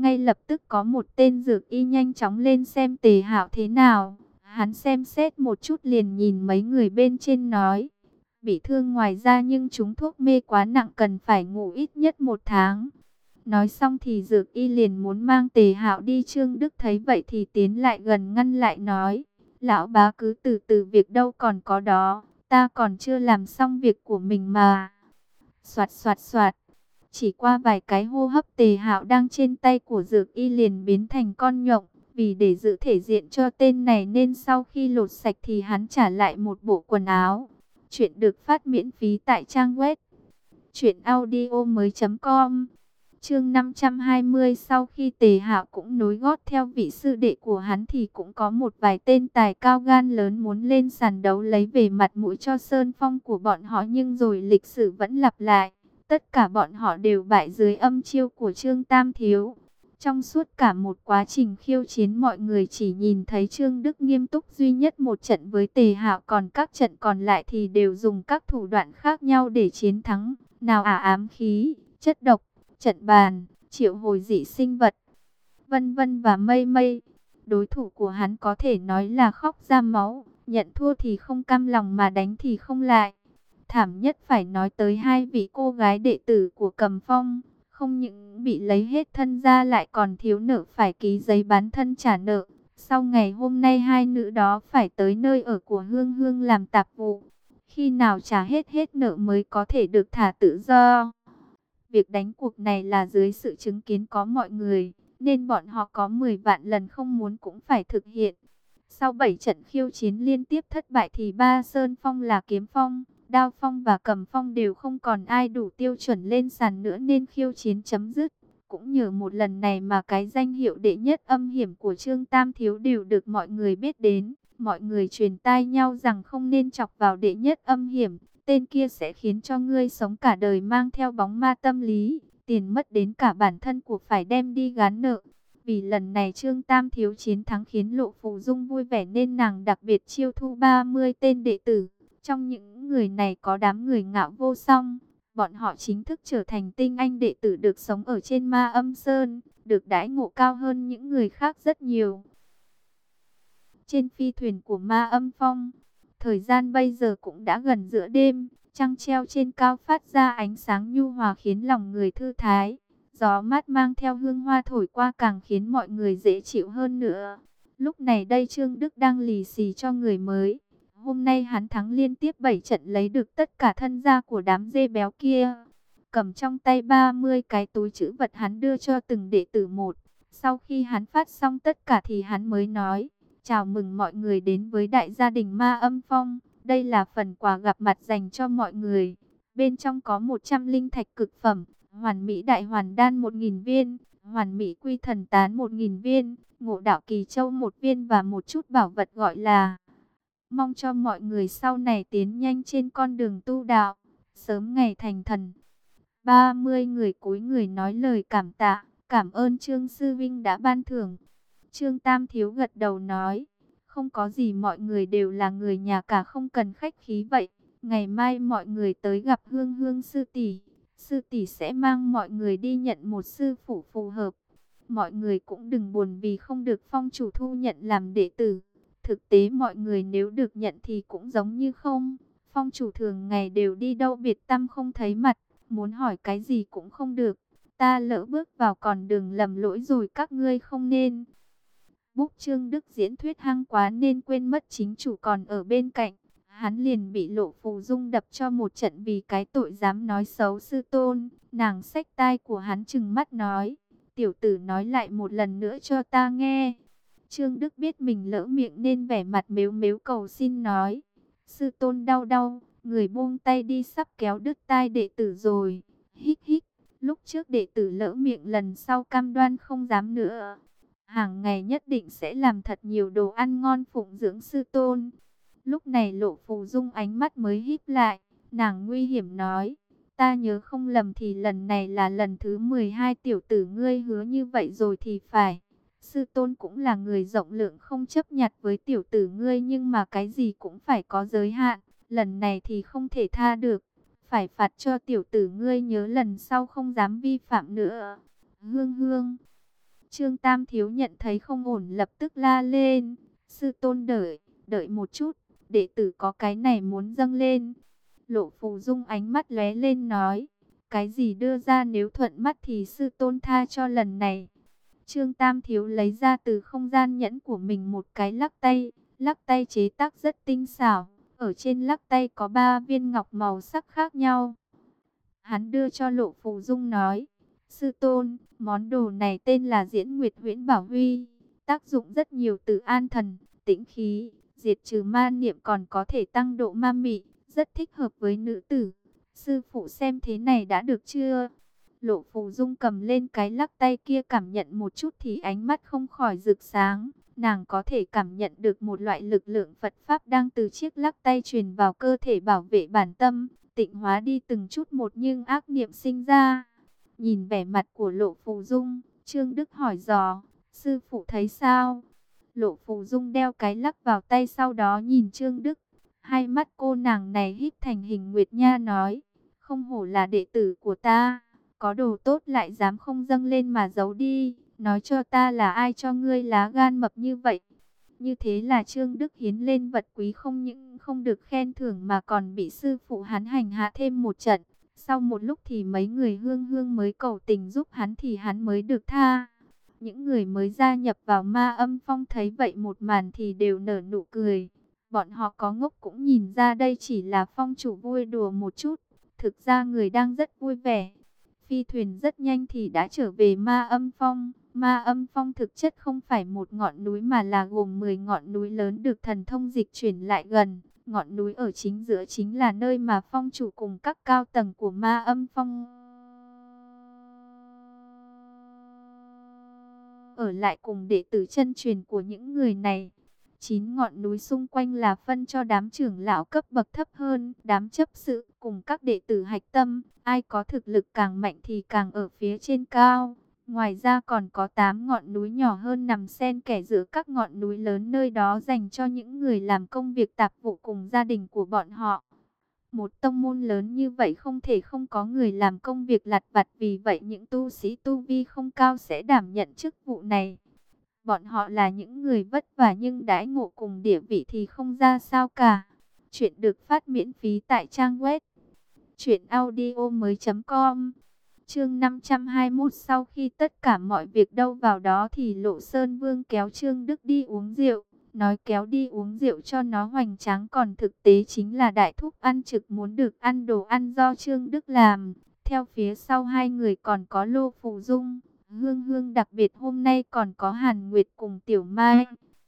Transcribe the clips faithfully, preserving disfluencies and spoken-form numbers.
Ngay lập tức có một tên dược y nhanh chóng lên xem Tề Hạo thế nào. Hắn xem xét một chút liền nhìn mấy người bên trên nói: bị thương ngoài da nhưng chúng thuốc mê quá nặng, cần phải ngủ ít nhất một tháng. Nói xong thì dược y liền muốn mang Tề Hạo đi. Trương Đức thấy vậy thì tiến lại gần ngăn lại nói: lão bá cứ từ từ, việc đâu còn có đó, ta còn chưa làm xong việc của mình mà. Soạt soạt soạt, chỉ qua vài cái hô hấp, Tề Hạo đang trên tay của dược y liền biến thành con nhộng. Vì để giữ thể diện cho tên này nên sau khi lột sạch thì hắn trả lại một bộ quần áo. Chuyện được phát miễn phí tại trang web truyện audio mới chấm com. Chương năm trăm hai mươi, sau khi Tề Hạo cũng nối gót theo vị sư đệ của hắn thì cũng có một vài tên tài cao gan lớn muốn lên sàn đấu lấy về mặt mũi cho sơn phong của bọn họ, nhưng rồi lịch sử vẫn lặp lại. Tất cả bọn họ đều bại dưới âm chiêu của Trương Tam Thiếu. Trong suốt cả một quá trình khiêu chiến, mọi người chỉ nhìn thấy Trương Đức nghiêm túc duy nhất một trận với Tề Hạo, còn các trận còn lại thì đều dùng các thủ đoạn khác nhau để chiến thắng. Nào ả ám khí, chất độc, trận bàn, triệu hồi dị sinh vật, vân vân và mây mây. Đối thủ của hắn có thể nói là khóc ra máu, nhận thua thì không cam lòng mà đánh thì không lại. Thảm nhất phải nói tới hai vị cô gái đệ tử của Cầm Phong, không những bị lấy hết thân ra lại còn thiếu nợ phải ký giấy bán thân trả nợ. Sau ngày hôm nay hai nữ đó phải tới nơi ở của Hương Hương làm tạp vụ. Khi nào trả hết hết nợ mới có thể được thả tự do. Việc đánh cuộc này là dưới sự chứng kiến có mọi người, nên bọn họ có mười vạn lần không muốn cũng phải thực hiện. Sau bảy trận khiêu chiến liên tiếp thất bại thì ba sơn phong là Kiếm Phong, Đao Phong và Cầm Phong đều không còn ai đủ tiêu chuẩn lên sàn nữa nên khiêu chiến chấm dứt. Cũng nhờ một lần này mà cái danh hiệu đệ nhất âm hiểm của Trương Tam Thiếu đều được mọi người biết đến. Mọi người truyền tai nhau rằng không nên chọc vào đệ nhất âm hiểm, tên kia sẽ khiến cho ngươi sống cả đời mang theo bóng ma tâm lý, tiền mất đến cả bản thân của phải đem đi gán nợ. Vì lần này Trương Tam Thiếu chiến thắng khiến Lộ Phù Dung vui vẻ nên nàng đặc biệt chiêu thu ba mươi tên đệ tử. Trong những người này có đám người Ngạo Vô Song, bọn họ chính thức trở thành tinh anh đệ tử được sống ở trên Ma Âm Sơn, được đãi ngộ cao hơn những người khác rất nhiều. Trên phi thuyền của Ma Âm Phong, thời gian bây giờ cũng đã gần giữa đêm, trăng treo trên cao phát ra ánh sáng nhu hòa khiến lòng người thư thái. Gió mát mang theo hương hoa thổi qua càng khiến mọi người dễ chịu hơn nữa. Lúc này đây Trương Đức đang lì xì cho người mới. Hôm nay hắn thắng liên tiếp bảy trận lấy được tất cả thân gia của đám dê béo kia. Cầm trong tay ba mươi cái túi trữ vật hắn đưa cho từng đệ tử một. Sau khi hắn phát xong tất cả thì hắn mới nói: chào mừng mọi người đến với đại gia đình Ma Âm Phong. Đây là phần quà gặp mặt dành cho mọi người. Bên trong có một trăm linh thạch cực phẩm, hoàn mỹ đại hoàn đan một nghìn viên, hoàn mỹ quy thần tán một nghìn viên, ngộ đạo kỳ châu một viên và một chút bảo vật gọi là mong cho mọi người sau này tiến nhanh trên con đường tu đạo, sớm ngày thành thần. ba mươi người cúi người nói lời cảm tạ, cảm ơn Trương Sư Vinh đã ban thưởng. Trương Tam Thiếu gật đầu nói: không có gì, mọi người đều là người nhà cả, không cần khách khí vậy. Ngày mai mọi người tới gặp Hương Hương sư tỷ, sư tỷ sẽ mang mọi người đi nhận một sư phụ phù hợp. Mọi người cũng đừng buồn vì không được phong chủ thu nhận làm đệ tử. Thực tế mọi người nếu được nhận thì cũng giống như không. Phong chủ thường ngày đều đi đâu biệt tăm không thấy mặt, muốn hỏi cái gì cũng không được. Ta lỡ bước vào con đường lầm lỗi rồi, các ngươi không nên. Búc Trương Đức diễn thuyết hăng quá nên quên mất chính chủ còn ở bên cạnh. Hắn liền bị Lộ Phù Dung đập cho một trận vì cái tội dám nói xấu sư tôn. Nàng xách tai của hắn trừng mắt nói: tiểu tử nói lại một lần nữa cho ta nghe. Trương Đức biết mình lỡ miệng nên vẻ mặt mếu mếu cầu xin nói: sư tôn đau đau, người buông tay đi, sắp kéo đứt tai đệ tử rồi. Hít hít, lúc trước đệ tử lỡ miệng, lần sau cam đoan không dám nữa. Hàng ngày nhất định sẽ làm thật nhiều đồ ăn ngon phụng dưỡng sư tôn. Lúc này Lộ Phù Dung ánh mắt mới híp lại, nàng nguy hiểm nói: ta nhớ không lầm thì lần này là lần thứ mười hai tiểu tử ngươi hứa như vậy rồi thì phải. Sư tôn cũng là người rộng lượng, không chấp nhặt với tiểu tử ngươi, nhưng mà cái gì cũng phải có giới hạn. Lần này thì không thể tha được, phải phạt cho tiểu tử ngươi nhớ lần sau không dám vi phạm nữa. Hương Hương, Trương Tam Thiếu nhận thấy không ổn lập tức la lên. Sư tôn đợi, đợi một chút, đệ tử có cái này muốn dâng lên. Lộ Phù Dung ánh mắt lóe lên nói, cái gì đưa ra nếu thuận mắt thì sư tôn tha cho lần này. Trương Tam Thiếu lấy ra từ không gian nhẫn của mình một cái lắc tay, lắc tay chế tác rất tinh xảo, ở trên lắc tay có ba viên ngọc màu sắc khác nhau. Hắn đưa cho Lộ Phù Dung nói, sư tôn, món đồ này tên là Diễn Nguyệt Huyễn Bảo Huy, tác dụng rất nhiều từ an thần, tĩnh khí, diệt trừ ma niệm còn có thể tăng độ ma mị, rất thích hợp với nữ tử. Sư phụ xem thế này đã được chưa? Lộ Phù Dung cầm lên cái lắc tay kia cảm nhận một chút thì ánh mắt không khỏi rực sáng. Nàng có thể cảm nhận được một loại lực lượng Phật Pháp đang từ chiếc lắc tay truyền vào cơ thể bảo vệ bản tâm, tịnh hóa đi từng chút một nhưng ác niệm sinh ra. Nhìn vẻ mặt của Lộ Phù Dung, Trương Đức hỏi dò, sư phụ thấy sao? Lộ Phù Dung đeo cái lắc vào tay sau đó nhìn Trương Đức. Hai mắt cô nàng này híp thành hình nguyệt nha nói, không hổ là đệ tử của ta, có đồ tốt lại dám không dâng lên mà giấu đi, nói cho ta là ai cho ngươi lá gan mập như vậy. Như thế là Trương Đức hiến lên vật quý không những không được khen thưởng mà còn bị sư phụ hắn hành hạ thêm một trận. Sau một lúc thì mấy người hương hương mới cầu tình giúp hắn thì hắn mới được tha. Những người mới gia nhập vào Ma Âm Phong thấy vậy một màn thì đều nở nụ cười. Bọn họ có ngốc cũng nhìn ra đây chỉ là phong chủ vui đùa một chút. Thực ra người đang rất vui vẻ. Phi thuyền rất nhanh thì đã trở về Ma Âm Phong. Ma Âm Phong thực chất không phải một ngọn núi mà là gồm mười ngọn núi lớn được thần thông dịch chuyển lại gần. Ngọn núi ở chính giữa chính là nơi mà phong chủ cùng các cao tầng của Ma Âm Phong ở lại cùng đệ tử chân truyền của những người này. Chín ngọn núi xung quanh là phân cho đám trưởng lão cấp bậc thấp hơn, đám chấp sự cùng các đệ tử hạch tâm, ai có thực lực càng mạnh thì càng ở phía trên cao. Ngoài ra còn có tám ngọn núi nhỏ hơn nằm xen kẽ giữa các ngọn núi lớn, nơi đó dành cho những người làm công việc tạp vụ cùng gia đình của bọn họ. Một tông môn lớn như vậy không thể không có người làm công việc lặt vặt, vì vậy những tu sĩ tu vi không cao sẽ đảm nhận chức vụ này. Bọn họ là những người vất vả nhưng đãi ngộ cùng địa vị thì không ra sao cả. Chuyện được phát miễn phí tại trang web truyện audio mới chấm com. Chương năm trăm hai mươi mốt. Sau khi tất cả mọi việc đâu vào đó thì Lộ Sơn Vương kéo Trương Đức đi uống rượu. Nói kéo đi uống rượu cho nó hoành tráng, còn thực tế chính là đại thúc ăn trực muốn được ăn đồ ăn do Trương Đức làm. Theo phía sau hai người còn có Lô Phù Dung, Hương Hương, đặc biệt hôm nay còn có Hàn Nguyệt cùng Tiểu Mai.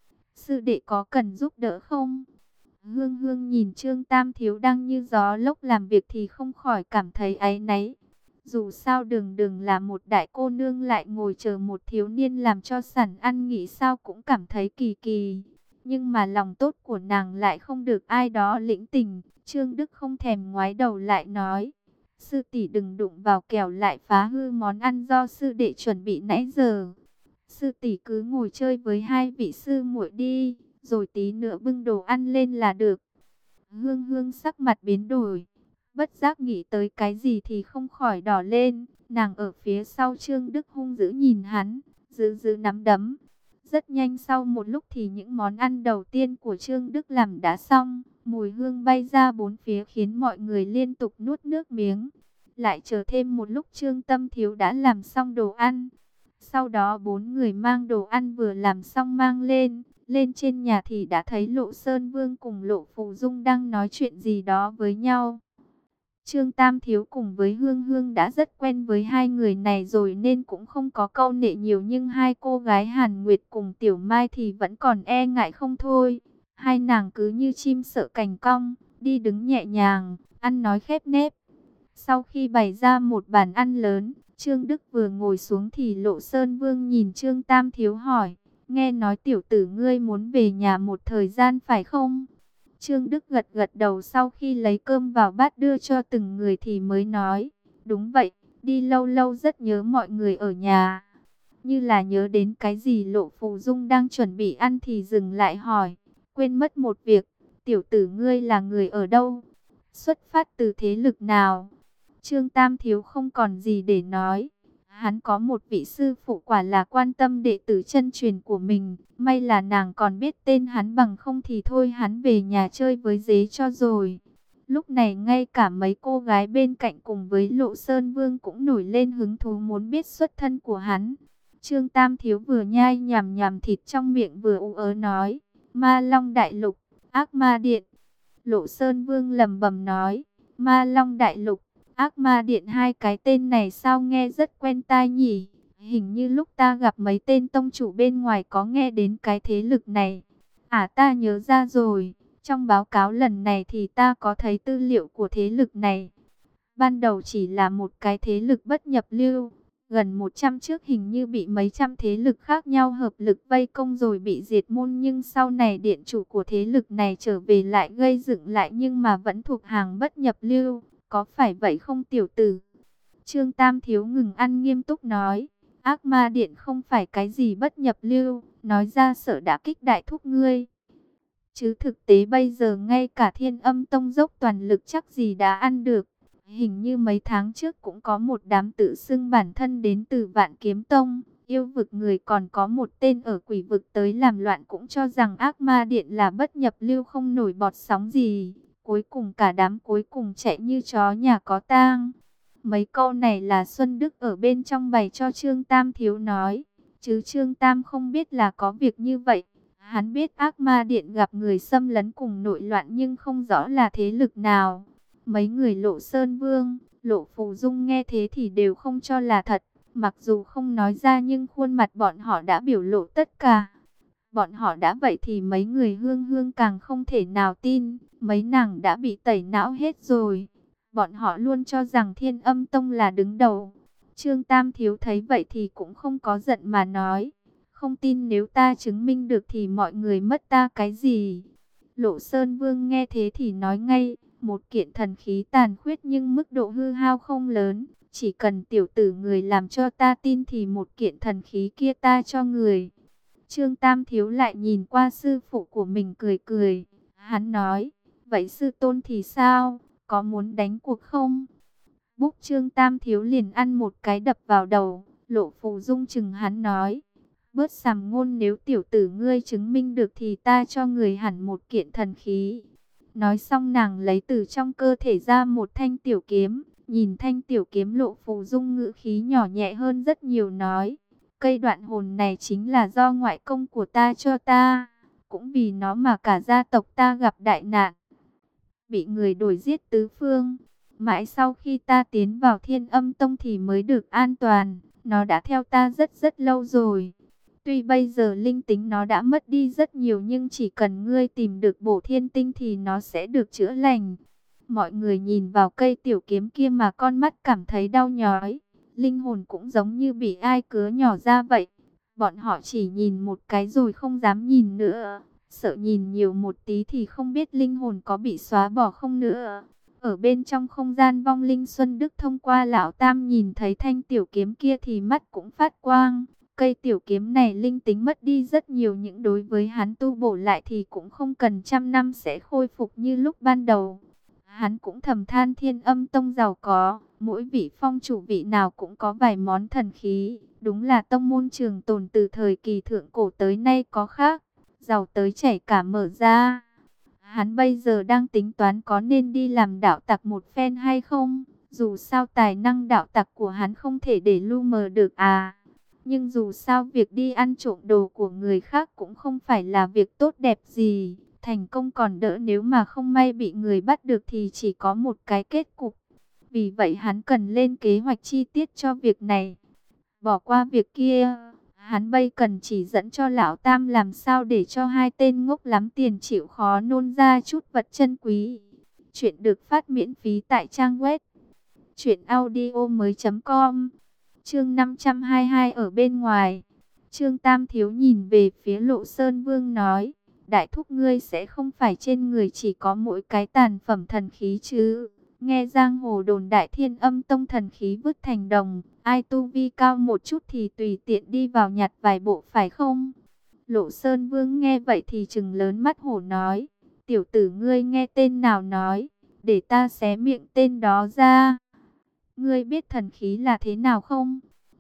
Sư đệ có cần giúp đỡ không? Hương Hương nhìn Trương Tam Thiếu đang như gió lốc làm việc thì không khỏi cảm thấy áy náy. Dù sao Đường Đường là một đại cô nương lại ngồi chờ một thiếu niên làm cho sẵn ăn nghỉ, sao cũng cảm thấy kỳ kỳ. Nhưng mà lòng tốt của nàng lại không được ai đó lĩnh tình. Trương Đức không thèm ngoái đầu lại nói, sư tỷ đừng đụng vào kẻo lại phá hư món ăn do sư đệ chuẩn bị nãy giờ. Sư tỷ cứ ngồi chơi với hai vị sư muội đi, rồi tí nữa bưng đồ ăn lên là được. Hương Hương sắc mặt biến đổi, bất giác nghĩ tới cái gì thì không khỏi đỏ lên. Nàng ở phía sau Trương Đức hung dữ nhìn hắn, giữ giữ nắm đấm. Rất nhanh sau một lúc thì những món ăn đầu tiên của Trương Đức làm đã xong. Mùi hương bay ra bốn phía khiến mọi người liên tục nuốt nước miếng. Lại chờ thêm một lúc Trương Tâm Thiếu đã làm xong đồ ăn. Sau đó bốn người mang đồ ăn vừa làm xong mang lên. Lên trên nhà thì đã thấy Lộ Sơn Vương cùng Lộ Phù Dung đang nói chuyện gì đó với nhau. Trương Tam Thiếu cùng với Hương Hương đã rất quen với hai người này rồi nên cũng không có câu nệ nhiều, nhưng hai cô gái Hàn Nguyệt cùng Tiểu Mai thì vẫn còn e ngại không thôi. Hai nàng cứ như chim sợ cành cong, đi đứng nhẹ nhàng, ăn nói khép nép. Sau khi bày ra một bàn ăn lớn, Trương Đức vừa ngồi xuống thì Lộ Sơn Vương nhìn Trương Tam Thiếu hỏi, nghe nói tiểu tử ngươi muốn về nhà một thời gian phải không? Trương Đức gật gật đầu, sau khi lấy cơm vào bát đưa cho từng người thì mới nói, đúng vậy, đi lâu lâu rất nhớ mọi người ở nhà. Như là nhớ đến cái gì, Lộ Phù Dung đang chuẩn bị ăn thì dừng lại hỏi, quên mất một việc, tiểu tử ngươi là người ở đâu? Xuất phát từ thế lực nào? Trương Tam Thiếu không còn gì để nói. Hắn có một vị sư phụ quả là quan tâm đệ tử chân truyền của mình. May là nàng còn biết tên hắn, bằng không thì thôi hắn về nhà chơi với dế cho rồi. Lúc này ngay cả mấy cô gái bên cạnh cùng với Lộ Sơn Vương cũng nổi lên hứng thú muốn biết xuất thân của hắn. Trương Tam Thiếu vừa nhai nhằm nhằm thịt trong miệng vừa ú ớ nói: Ma Long Đại Lục, Ác Ma Điện. Lộ Sơn Vương lẩm bẩm nói: Ma Long Đại Lục, Ác Ma Điện, hai cái tên này sao nghe rất quen tai nhỉ? Hình như lúc ta gặp mấy tên tông chủ bên ngoài có nghe đến cái thế lực này. À, ta nhớ ra rồi, trong báo cáo lần này thì ta có thấy tư liệu của thế lực này. Ban đầu chỉ là một cái thế lực bất nhập lưu, gần một trăm trước hình như bị mấy trăm thế lực khác nhau hợp lực vây công rồi bị diệt môn, nhưng sau này điện chủ của thế lực này trở về lại gây dựng lại, nhưng mà vẫn thuộc hàng bất nhập lưu. Có phải vậy không tiểu tử? Trương Tam Thiếu ngừng ăn nghiêm túc nói: Ác Ma Điện không phải cái gì bất nhập lưu, nói ra sợ đã kích đại thúc ngươi. Chứ thực tế bây giờ ngay cả Thiên Âm Tông dốc toàn lực chắc gì đã ăn được. Hình như mấy tháng trước cũng có một đám tự xưng bản thân đến từ Vạn Kiếm Tông, yêu vực người, còn có một tên ở quỷ vực tới làm loạn, cũng cho rằng Ác Ma Điện là bất nhập lưu không nổi bọt sóng gì. Cuối cùng cả đám cuối cùng chạy như chó nhà có tang. Mấy câu này là Xuân Đức ở bên trong bày cho Trương Tam Thiếu nói, chứ Trương Tam không biết là có việc như vậy. Hắn biết Ác Ma Điện gặp người xâm lấn cùng nội loạn, nhưng không rõ là thế lực nào. Mấy người Lộ Sơn Vương, Lộ Phù Dung nghe thế thì đều không cho là thật. Mặc dù không nói ra nhưng khuôn mặt bọn họ đã biểu lộ tất cả. Bọn họ đã vậy thì mấy người Hương Hương càng không thể nào tin. Mấy nàng đã bị tẩy não hết rồi. Bọn họ luôn cho rằng Thiên Âm Tông là đứng đầu. Trương Tam Thiếu thấy vậy thì cũng không có giận mà nói: không tin, nếu ta chứng minh được thì mọi người mất ta cái gì? Lộ Sơn Vương nghe thế thì nói ngay: một kiện thần khí tàn khuyết nhưng mức độ hư hao không lớn. Chỉ cần tiểu tử người làm cho ta tin thì một kiện thần khí kia ta cho người. Trương Tam Thiếu lại nhìn qua sư phụ của mình cười cười. Hắn nói: vậy sư tôn thì sao? Có muốn đánh cuộc không? Búp Trương Tam Thiếu liền ăn một cái đập vào đầu. Lộ Phù Dung chừng hắn nói: bớt sàm ngôn, nếu tiểu tử ngươi chứng minh được thì ta cho người hẳn một kiện thần khí. Nói xong nàng lấy từ trong cơ thể ra một thanh tiểu kiếm. Nhìn thanh tiểu kiếm, Lộ Phù Dung ngữ khí nhỏ nhẹ hơn rất nhiều nói: cây đoạn hồn này chính là do ngoại công của ta cho ta. Cũng vì nó mà cả gia tộc ta gặp đại nạn, bị người đuổi giết tứ phương. Mãi sau khi ta tiến vào Thiên Âm Tông thì mới được an toàn. Nó đã theo ta rất rất lâu rồi. Tuy bây giờ linh tính nó đã mất đi rất nhiều, nhưng chỉ cần ngươi tìm được bổ thiên tinh thì nó sẽ được chữa lành. Mọi người nhìn vào cây tiểu kiếm kia mà con mắt cảm thấy đau nhói. Linh hồn cũng giống như bị ai cứa nhỏ ra vậy. Bọn họ chỉ nhìn một cái rồi không dám nhìn nữa. Sợ nhìn nhiều một tí thì không biết linh hồn có bị xóa bỏ không nữa. Ở bên trong không gian vong linh, Xuân Đức thông qua lão tam nhìn thấy thanh tiểu kiếm kia thì mắt cũng phát quang. Cây tiểu kiếm này linh tính mất đi rất nhiều, những đối với hắn tu bổ lại thì cũng không cần trăm năm sẽ khôi phục như lúc ban đầu. Hắn cũng thầm than Thiên Âm Tông giàu có, mỗi vị phong chủ vị nào cũng có vài món thần khí. Đúng là tông môn trường tồn từ thời kỳ thượng cổ tới nay có khác, giàu tới chảy cả mở ra. Hắn bây giờ đang tính toán có nên đi làm đạo tặc một phen hay không. Dù sao tài năng đạo tặc của hắn không thể để lu mờ được à. Nhưng dù sao việc đi ăn trộm đồ của người khác cũng không phải là việc tốt đẹp gì. Thành công còn đỡ, nếu mà không may bị người bắt được thì chỉ có một cái kết cục. Vì vậy hắn cần lên kế hoạch chi tiết cho việc này. Bỏ qua việc kia, hắn bây cần chỉ dẫn cho lão tam làm sao để cho hai tên ngốc lắm tiền chịu khó nôn ra chút vật chân quý. Chuyện được phát miễn phí tại trang web truyện audio mới chấm com. Chương năm trăm hai mươi hai ở bên ngoài. Trương Tam Thiếu nhìn về phía Lộ Sơn Vương nói: đại thúc ngươi sẽ không phải trên người chỉ có mỗi cái tàn phẩm thần khí chứ? Nghe giang hồ đồn đại Thiên Âm Tông thần khí vứt thành đồng, ai tu vi cao một chút thì tùy tiện đi vào nhặt vài bộ phải không? Lộ Sơn Vương nghe vậy thì trừng lớn mắt hổ nói: tiểu tử ngươi nghe tên nào nói, để ta xé miệng tên đó ra. Ngươi biết thần khí là thế nào không?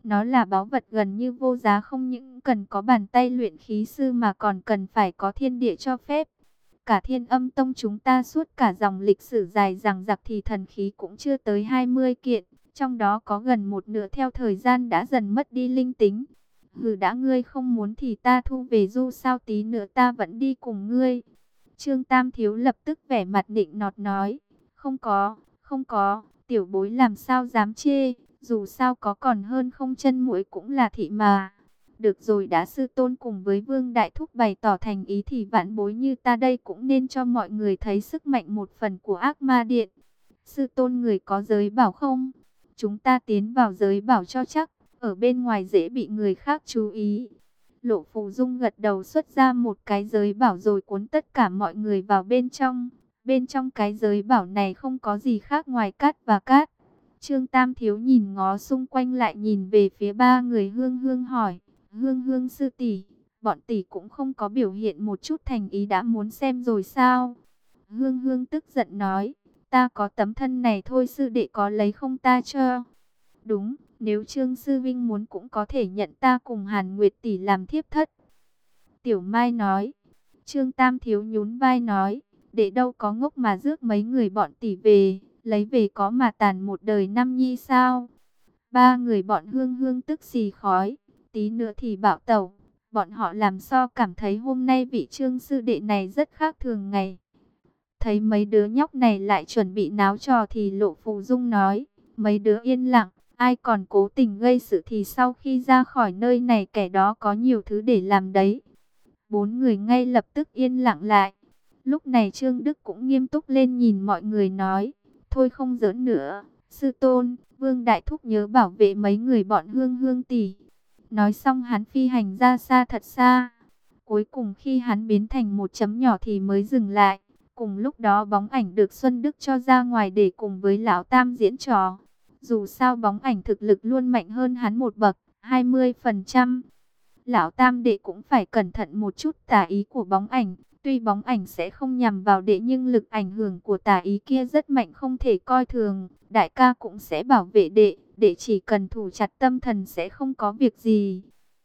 Nó là báu vật gần như vô giá, không những cần có bàn tay luyện khí sư mà còn cần phải có thiên địa cho phép. Cả Thiên Âm Tông chúng ta suốt cả dòng lịch sử dài dằng dặc thì thần khí cũng chưa tới hai mươi kiện, trong đó có gần một nửa theo thời gian đã dần mất đi linh tính. Hừ, đã ngươi không muốn thì ta thu về, dù sao tí nữa ta vẫn đi cùng ngươi. Trương Tam Thiếu lập tức vẻ mặt nịnh nọt nói, không có, không có, tiểu bối làm sao dám chê, dù sao có còn hơn không chân muỗi cũng là thị mà. Được rồi, đã sư tôn cùng với Vương Đại Thúc bày tỏ thành ý thì vãn bối như ta đây cũng nên cho mọi người thấy sức mạnh một phần của Ác Ma Điện. Sư tôn người có giới bảo không? Chúng ta tiến vào giới bảo cho chắc, ở bên ngoài dễ bị người khác chú ý. Lộ Phù Dung gật đầu xuất ra một cái giới bảo rồi cuốn tất cả mọi người vào bên trong. Bên trong cái giới bảo này không có gì khác ngoài cát và cát. Trương Tam Thiếu nhìn ngó xung quanh lại nhìn về phía ba người Hương Hương hỏi, Hương Hương sư tỷ, bọn tỷ cũng không có biểu hiện một chút thành ý đã muốn xem rồi sao? Hương Hương tức giận nói, ta có tấm thân này thôi, sư đệ có lấy không ta cho? Đúng, nếu Trương sư vinh muốn cũng có thể nhận ta cùng Hàn Nguyệt tỷ làm thiếp thất. Tiểu Mai nói. Trương Tam Thiếu nhún vai nói, để đâu có ngốc mà rước mấy người bọn tỷ về, lấy về có mà tàn một đời năm nhi sao? Ba người bọn Hương Hương tức xì khói, tí nữa thì bạo tẩu. Bọn họ làm sao cảm thấy hôm nay vị Trương sư đệ này rất khác thường ngày. Thấy mấy đứa nhóc này lại chuẩn bị náo trò thì Lộ Phù Dung nói, mấy đứa yên lặng, ai còn cố tình gây sự thì sau khi ra khỏi nơi này kẻ đó có nhiều thứ để làm đấy. Bốn người ngay lập tức yên lặng lại. Lúc này Trương Đức cũng nghiêm túc lên nhìn mọi người nói, thôi không giỡn nữa, sư tôn, Vương Đại Thúc nhớ bảo vệ mấy người bọn Hương Hương tỷ. Nói xong hắn phi hành ra xa thật xa. Cuối cùng khi hắn biến thành một chấm nhỏ thì mới dừng lại. Cùng lúc đó bóng ảnh được Xuân Đức cho ra ngoài để cùng với Lão Tam diễn trò. Dù sao bóng ảnh thực lực luôn mạnh hơn hắn một bậc, hai mươi phần trăm. Lão Tam đệ cũng phải cẩn thận một chút tà ý của bóng ảnh. Tuy bóng ảnh sẽ không nhằm vào đệ nhưng lực ảnh hưởng của tà ý kia rất mạnh, không thể coi thường. Đại ca cũng sẽ bảo vệ đệ, đệ chỉ cần thủ chặt tâm thần sẽ không có việc gì.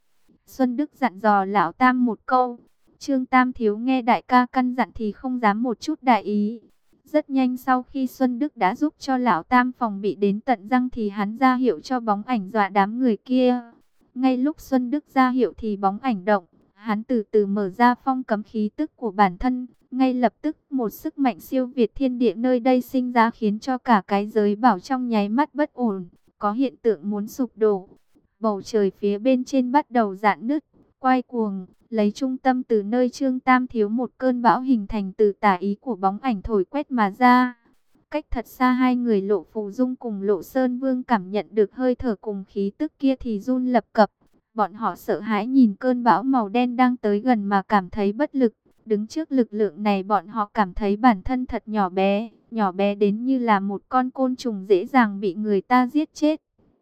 Xuân Đức dặn dò Lão Tam một câu. Trương Tam Thiếu nghe đại ca căn dặn thì không dám một chút đại ý. Rất nhanh sau khi Xuân Đức đã giúp cho Lão Tam phòng bị đến tận răng thì hắn ra hiệu cho bóng ảnh dọa đám người kia. Ngay lúc Xuân Đức ra hiệu thì bóng ảnh động. Hắn từ từ mở ra phong cấm khí tức của bản thân. Ngay lập tức một sức mạnh siêu việt thiên địa nơi đây sinh ra khiến cho cả cái giới bảo trong nháy mắt bất ổn. Có hiện tượng muốn sụp đổ. Bầu trời phía bên trên bắt đầu rạn nứt, quay cuồng. Lấy trung tâm từ nơi Trương Tam Thiếu một cơn bão hình thành từ tà ý của bóng ảnh thổi quét mà ra. Cách thật xa hai người Lộ Phù Dung cùng Lộ Sơn Vương cảm nhận được hơi thở cùng khí tức kia thì run lập cập. Bọn họ sợ hãi nhìn cơn bão màu đen đang tới gần mà cảm thấy bất lực. Đứng trước lực lượng này bọn họ cảm thấy bản thân thật nhỏ bé, nhỏ bé đến như là một con côn trùng dễ dàng bị người ta giết chết.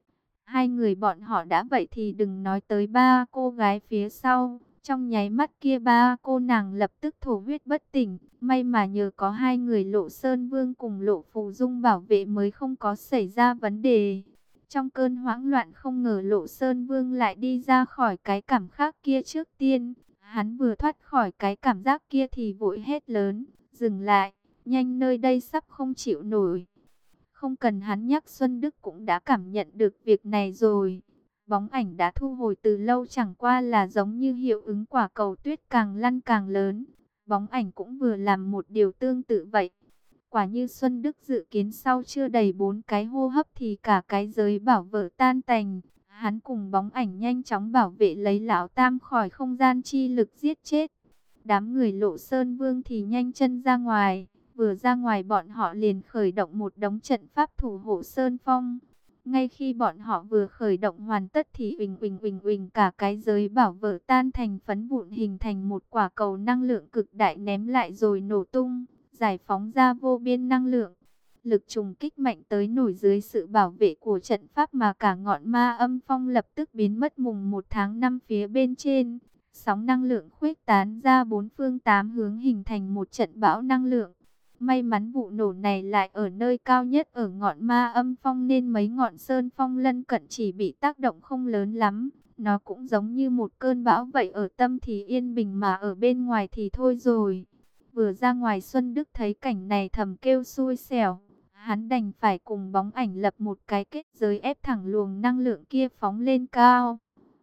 Hai người bọn họ đã vậy thì đừng nói tới ba cô gái phía sau. Trong nháy mắt kia ba cô nàng lập tức thổ huyết bất tỉnh. May mà nhờ có hai người Lộ Sơn Vương cùng Lộ Phù Dung bảo vệ mới không có xảy ra vấn đề. Trong cơn hoảng loạn không ngờ Lộ Sơn Vương lại đi ra khỏi cái cảm khác kia trước tiên. Hắn vừa thoát khỏi cái cảm giác kia thì vội hét lớn, dừng lại, nhanh, nơi đây sắp không chịu nổi. Không cần hắn nhắc Xuân Đức cũng đã cảm nhận được việc này rồi. Bóng ảnh đã thu hồi từ lâu, chẳng qua là giống như hiệu ứng quả cầu tuyết càng lăn càng lớn. Bóng ảnh cũng vừa làm một điều tương tự vậy. Quả như Xuân Đức dự kiến sau chưa đầy bốn cái hô hấp thì cả cái giới bảo vỡ tan tành. Hắn cùng bóng ảnh nhanh chóng bảo vệ lấy Lão Tam khỏi không gian chi lực giết chết. Đám người Lộ Sơn Vương thì nhanh chân ra ngoài. Vừa ra ngoài bọn họ liền khởi động một đống trận pháp thủ hộ Sơn Phong. Ngay khi bọn họ vừa khởi động hoàn tất thì uỳnh uỳnh uỳnh uỳnh cả cái giới bảo vỡ tan thành phấn vụn hình thành một quả cầu năng lượng cực đại ném lại rồi nổ tung, giải phóng ra vô biên năng lượng. Lực trùng kích mạnh tới nổi dưới sự bảo vệ của trận pháp mà cả ngọn ma âm phong lập tức biến mất mùng một tháng năm phía bên trên. Sóng năng lượng khuếch tán ra bốn phương tám hướng hình thành một trận bão năng lượng. May mắn vụ nổ này lại ở nơi cao nhất ở ngọn Ma Âm Phong nên mấy ngọn sơn phong lân cận chỉ bị tác động không lớn lắm. Nó cũng giống như một cơn bão vậy, ở tâm thì yên bình mà ở bên ngoài thì thôi rồi. Vừa ra ngoài, Xuân Đức thấy cảnh này thầm kêu xui xẻo. Hắn đành phải cùng bóng ảnh lập một cái kết giới ép thẳng luồng năng lượng kia phóng lên cao.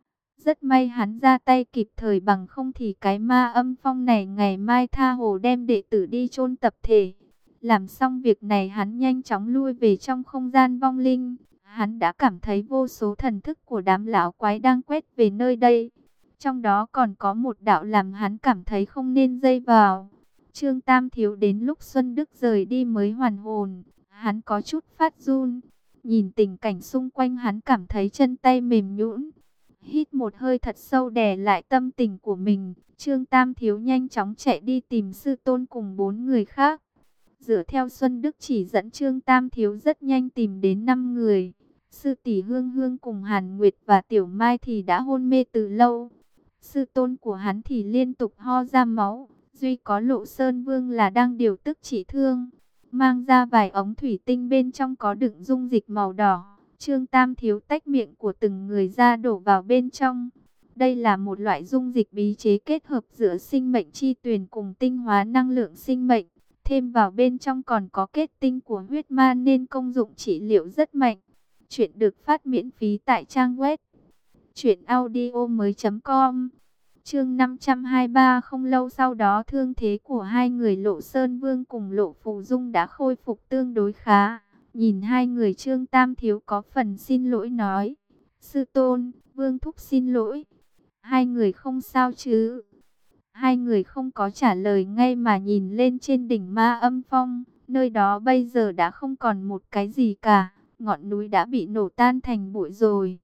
Rất may hắn ra tay kịp thời, bằng không thì cái Ma Âm Phong này ngày mai tha hồ đem đệ tử đi chôn tập thể. Làm xong việc này, hắn nhanh chóng lui về trong không gian vong linh. Hắn đã cảm thấy vô số thần thức của đám lão quái đang quét về nơi đây. Trong đó còn có một đạo làm hắn cảm thấy không nên dây vào. Trương Tam Thiếu đến lúc Xuân Đức rời đi mới hoàn hồn. Hắn có chút phát run. Nhìn tình cảnh xung quanh, hắn cảm thấy chân tay mềm nhũn. Hít một hơi thật sâu đè lại tâm tình của mình, Trương Tam Thiếu nhanh chóng chạy đi tìm sư tôn cùng bốn người khác. Dựa theo Xuân Đức chỉ dẫn, Trương Tam Thiếu rất nhanh tìm đến năm người. Sư tỷ Hương Hương cùng Hàn Nguyệt và Tiểu Mai thì đã hôn mê từ lâu. Sư tôn của hắn thì liên tục ho ra máu. Duy có Lộ Sơn Vương là đang điều tức trị thương, mang ra vài ống thủy tinh bên trong có đựng dung dịch màu đỏ. Trương Tam Thiếu tách miệng của từng người ra đổ vào bên trong. Đây là một loại dung dịch bí chế kết hợp giữa sinh mệnh chi tuyền cùng tinh hóa năng lượng sinh mệnh. Thêm vào bên trong còn có kết tinh của huyết ma nên công dụng trị liệu rất mạnh. Chuyện được phát miễn phí tại trang web truyện audio mới chấm com. Chương năm trăm hai mươi ba. Không lâu sau đó, thương thế của hai người Lộ Sơn Vương cùng Lộ Phù Dung đã khôi phục tương đối khá. Nhìn hai người, Trương Tam Thiếu có phần xin lỗi nói: sư tôn, Vương thúc xin lỗi. Hai người không sao chứ? Hai người không có trả lời ngay mà nhìn lên trên đỉnh Ma Âm Phong. Nơi đó bây giờ đã không còn một cái gì cả. Ngọn núi đã bị nổ tan thành bụi rồi.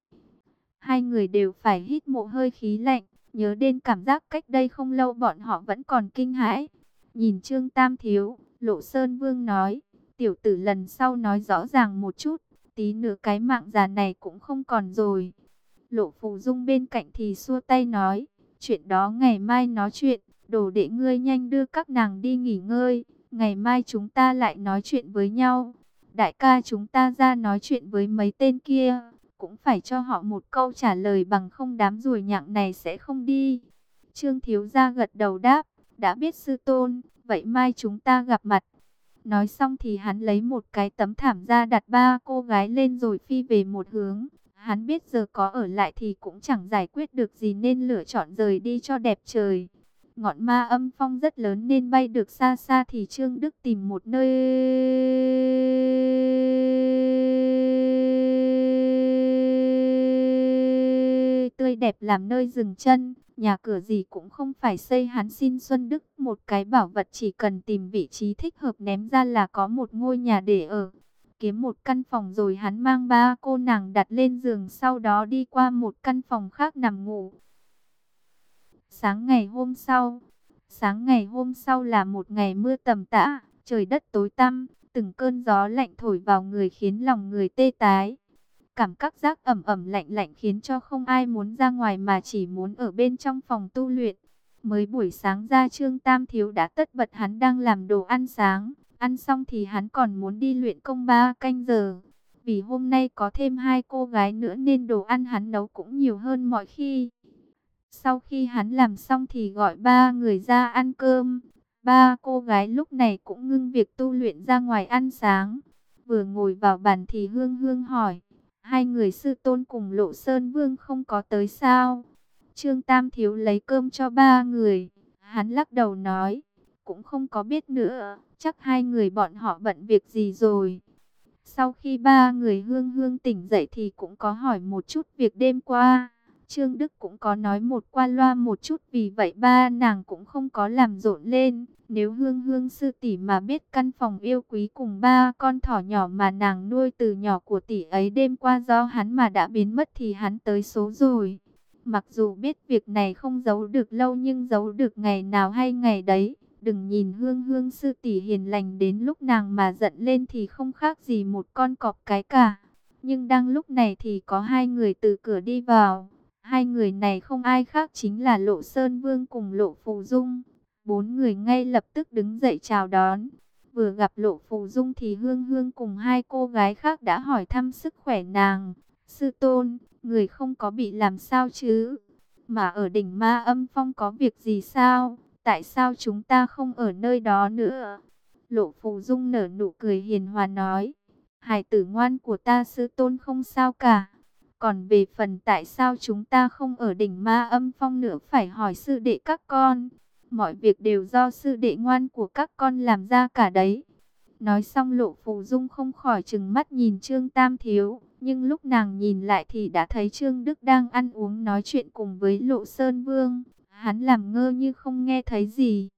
Hai người đều phải hít một hơi khí lạnh. Nhớ đến cảm giác cách đây không lâu bọn họ vẫn còn kinh hãi. Nhìn Trương Tam Thiếu, Lộ Sơn Vương nói: tiểu tử lần sau nói rõ ràng một chút, tí nữa cái mạng già này cũng không còn rồi. Lộ Phù Dung bên cạnh thì xua tay nói: chuyện đó ngày mai nói chuyện, đồ đệ ngươi nhanh đưa các nàng đi nghỉ ngơi, ngày mai chúng ta lại nói chuyện với nhau. Đại ca chúng ta ra nói chuyện với mấy tên kia, cũng phải cho họ một câu trả lời, bằng không đám ruồi nhặng này sẽ không đi. Trương Thiếu Gia gật đầu đáp: đã biết sư tôn, vậy mai chúng ta gặp mặt. Nói xong thì hắn lấy một cái tấm thảm ra đặt ba cô gái lên rồi phi về một hướng. Hắn biết giờ có ở lại thì cũng chẳng giải quyết được gì nên lựa chọn rời đi cho đẹp trời. Ngọn Ma Âm Phong rất lớn nên bay được xa xa thì Trương Đức tìm một nơi tươi đẹp làm nơi dừng chân. Nhà cửa gì cũng không phải xây, hắn xin Xuân Đức một cái bảo vật, chỉ cần tìm vị trí thích hợp ném ra là có một ngôi nhà để ở. Kiếm một căn phòng rồi hắn mang ba cô nàng đặt lên giường, sau đó đi qua một căn phòng khác nằm ngủ. Sáng ngày hôm sau, sáng ngày hôm sau là một ngày mưa tầm tã, trời đất tối tăm, từng cơn gió lạnh thổi vào người khiến lòng người tê tái. Cảm các giác ẩm ẩm lạnh lạnh khiến cho không ai muốn ra ngoài mà chỉ muốn ở bên trong phòng tu luyện. Mới buổi sáng ra, Trương Tam Thiếu đã tất bật, hắn đang làm đồ ăn sáng. Ăn xong thì hắn còn muốn đi luyện công ba canh giờ. Vì hôm nay có thêm hai cô gái nữa nên đồ ăn hắn nấu cũng nhiều hơn mọi khi. Sau khi hắn làm xong thì gọi ba người ra ăn cơm. Ba cô gái lúc này cũng ngưng việc tu luyện ra ngoài ăn sáng. Vừa ngồi vào bàn thì Hương Hương hỏi: hai người sư tôn cùng Lộ Sơn Vương không có tới sao? Trương Tam Thiếu lấy cơm cho ba người. Hắn lắc đầu nói: cũng không có biết nữa, chắc hai người bọn họ bận việc gì rồi. Sau khi ba người Hương Hương tỉnh dậy thì cũng có hỏi một chút việc đêm qua. Trương Đức cũng có nói một qua loa một chút, vì vậy ba nàng cũng không có làm rộn lên. Nếu Hương Hương sư tỷ mà biết căn phòng yêu quý cùng ba con thỏ nhỏ mà nàng nuôi từ nhỏ của tỷ ấy đêm qua do hắn mà đã biến mất thì hắn tới số rồi. Mặc dù biết việc này không giấu được lâu nhưng giấu được ngày nào hay ngày đấy. Đừng nhìn Hương Hương sư tỷ hiền lành, đến lúc nàng mà giận lên thì không khác gì một con cọp cái cả. Nhưng đang lúc này thì có hai người từ cửa đi vào. Hai người này không ai khác chính là Lộ Sơn Vương cùng Lộ Phù Dung. Bốn người ngay lập tức đứng dậy chào đón. Vừa gặp Lộ Phù Dung thì Hương Hương cùng hai cô gái khác đã hỏi thăm sức khỏe nàng. Sư tôn, người không có bị làm sao chứ? Mà ở đỉnh Ma Âm Phong có việc gì sao? Tại sao chúng ta không ở nơi đó nữa? Lộ Phù Dung nở nụ cười hiền hòa nói. Hài tử ngoan của ta sư tôn không sao cả. Còn về phần tại sao chúng ta không ở đỉnh Ma Âm Phong nữa phải hỏi sư đệ các con. Mọi việc đều do sư đệ ngoan của các con làm ra cả đấy. Nói xong Lộ Phù Dung không khỏi trừng mắt nhìn Trương Tam Thiếu. Nhưng lúc nàng nhìn lại thì đã thấy Trương Đức đang ăn uống nói chuyện cùng với Lộ Sơn Vương. Hắn làm ngơ như không nghe thấy gì.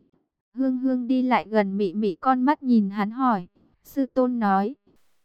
Hương Hương đi lại gần mị mị con mắt nhìn hắn hỏi. Sư tôn nói.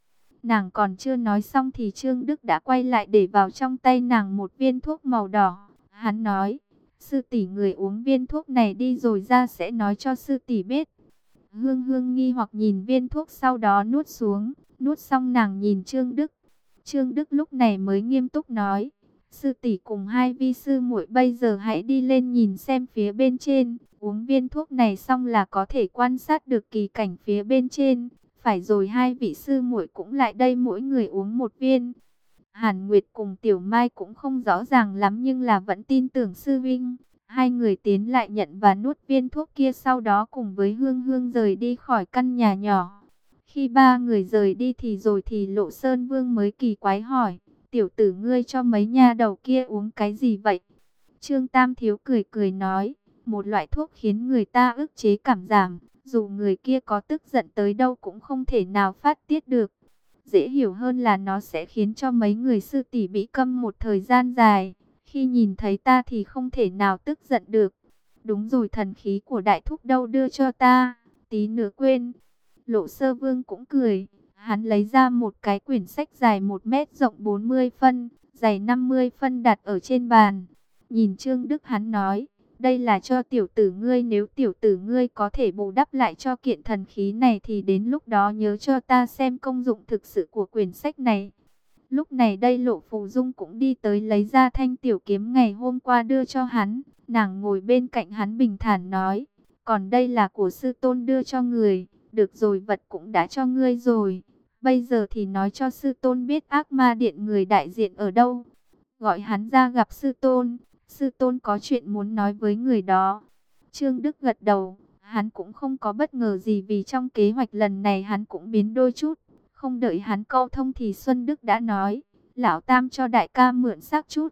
Nàng còn chưa nói xong thì Trương Đức đã quay lại để vào trong tay nàng một viên thuốc màu đỏ. Hắn nói. Sư tỷ người uống viên thuốc này đi rồi ra sẽ nói cho sư tỷ biết. Hương Hương nghi hoặc nhìn viên thuốc sau đó nuốt xuống. Nuốt xong nàng nhìn Trương Đức. Trương Đức lúc này mới nghiêm túc nói. Sư tỷ cùng hai vi sư muội bây giờ hãy đi lên nhìn xem phía bên trên. Uống viên thuốc này xong là có thể quan sát được kỳ cảnh phía bên trên. Phải rồi hai vị sư muội cũng lại đây mỗi người uống một viên. Hàn Nguyệt cùng Tiểu Mai cũng không rõ ràng lắm nhưng là vẫn tin tưởng sư vinh. Hai người tiến lại nhận và nuốt viên thuốc kia sau đó cùng với Hương Hương rời đi khỏi căn nhà nhỏ. Khi ba người rời đi thì rồi thì Lộ Sơn Vương mới kỳ quái hỏi. Tiểu tử ngươi cho mấy nha đầu kia uống cái gì vậy? Trương Tam Thiếu cười cười nói. Một loại thuốc khiến người ta ức chế cảm giảm. Dù người kia có tức giận tới đâu cũng không thể nào phát tiết được. Dễ hiểu hơn là nó sẽ khiến cho mấy người sư tỷ bị câm một thời gian dài. Khi nhìn thấy ta thì không thể nào tức giận được. Đúng rồi, thần khí của đại thúc đâu đưa cho ta. Tí nữa quên. Lộ Sơ Vương cũng cười. Hắn lấy ra một cái quyển sách dài một mét rộng bốn mươi phân. Dày năm mươi phân đặt ở trên bàn. Nhìn Trương Đức hắn nói. Đây là cho tiểu tử ngươi, nếu tiểu tử ngươi có thể bù đắp lại cho kiện thần khí này thì đến lúc đó nhớ cho ta xem công dụng thực sự của quyển sách này. Lúc này đây Lộ Phù Dung cũng đi tới lấy ra thanh tiểu kiếm ngày hôm qua đưa cho hắn. Nàng ngồi bên cạnh hắn bình thản nói, còn đây là của sư tôn đưa cho người, được rồi vật cũng đã cho ngươi rồi. Bây giờ thì nói cho sư tôn biết ác ma điện người đại diện ở đâu. Gọi hắn ra gặp sư tôn. Sư tôn có chuyện muốn nói với người đó. Trương Đức gật đầu. Hắn cũng không có bất ngờ gì vì trong kế hoạch lần này hắn cũng biến đôi chút. Không đợi hắn câu thông thì Xuân Đức đã nói. Lão Tam cho đại ca mượn xác chút.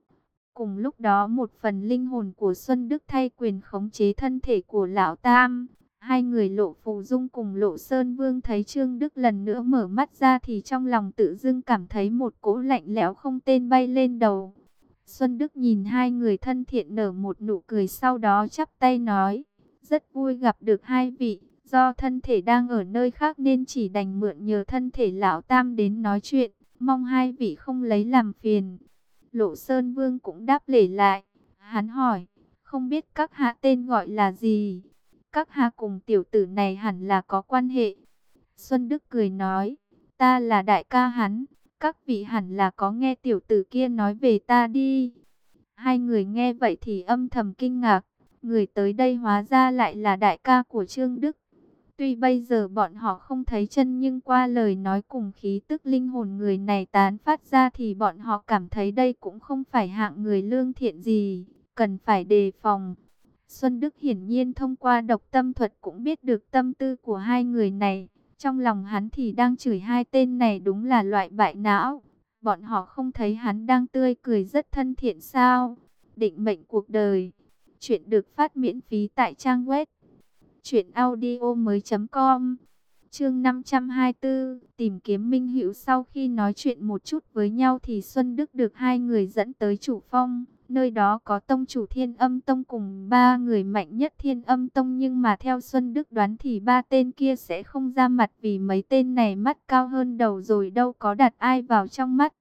Cùng lúc đó một phần linh hồn của Xuân Đức thay quyền khống chế thân thể của Lão Tam. Hai người Lộ Phù Dung cùng Lộ Sơn Vương thấy Trương Đức lần nữa mở mắt ra thì trong lòng tự dưng cảm thấy một cỗ lạnh lẽo không tên bay lên đầu. Xuân Đức nhìn hai người thân thiện nở một nụ cười sau đó chắp tay nói. Rất vui gặp được hai vị, do thân thể đang ở nơi khác nên chỉ đành mượn nhờ thân thể Lão Tam đến nói chuyện, mong hai vị không lấy làm phiền. Lộ Sơn Vương cũng đáp lễ lại, hắn hỏi, không biết các hạ tên gọi là gì? Các hạ cùng tiểu tử này hẳn là có quan hệ. Xuân Đức cười nói, ta là đại ca hắn. Các vị hẳn là có nghe tiểu tử kia nói về ta đi. Hai người nghe vậy thì âm thầm kinh ngạc. Người tới đây hóa ra lại là đại ca của Trương Đức. Tuy bây giờ bọn họ không thấy chân nhưng qua lời nói cùng khí tức linh hồn người này tán phát ra thì bọn họ cảm thấy đây cũng không phải hạng người lương thiện gì. Cần phải đề phòng. Xuân Đức hiển nhiên thông qua độc tâm thuật cũng biết được tâm tư của hai người này. Trong lòng hắn thì đang chửi hai tên này đúng là loại bại não. Bọn họ không thấy hắn đang tươi cười rất thân thiện sao? Định mệnh cuộc đời. Chuyện được phát miễn phí tại trang web truyện audio mới chấm com. Chương năm trăm hai mươi tư, tìm kiếm minh hữu. Sau khi nói chuyện một chút với nhau thì Xuân Đức được hai người dẫn tới chủ phong. Nơi đó có tông chủ Thiên Âm Tông cùng ba người mạnh nhất Thiên Âm Tông, nhưng mà theo Xuân Đức đoán thì ba tên kia sẽ không ra mặt vì mấy tên này mắt cao hơn đầu rồi đâu có đặt ai vào trong mắt.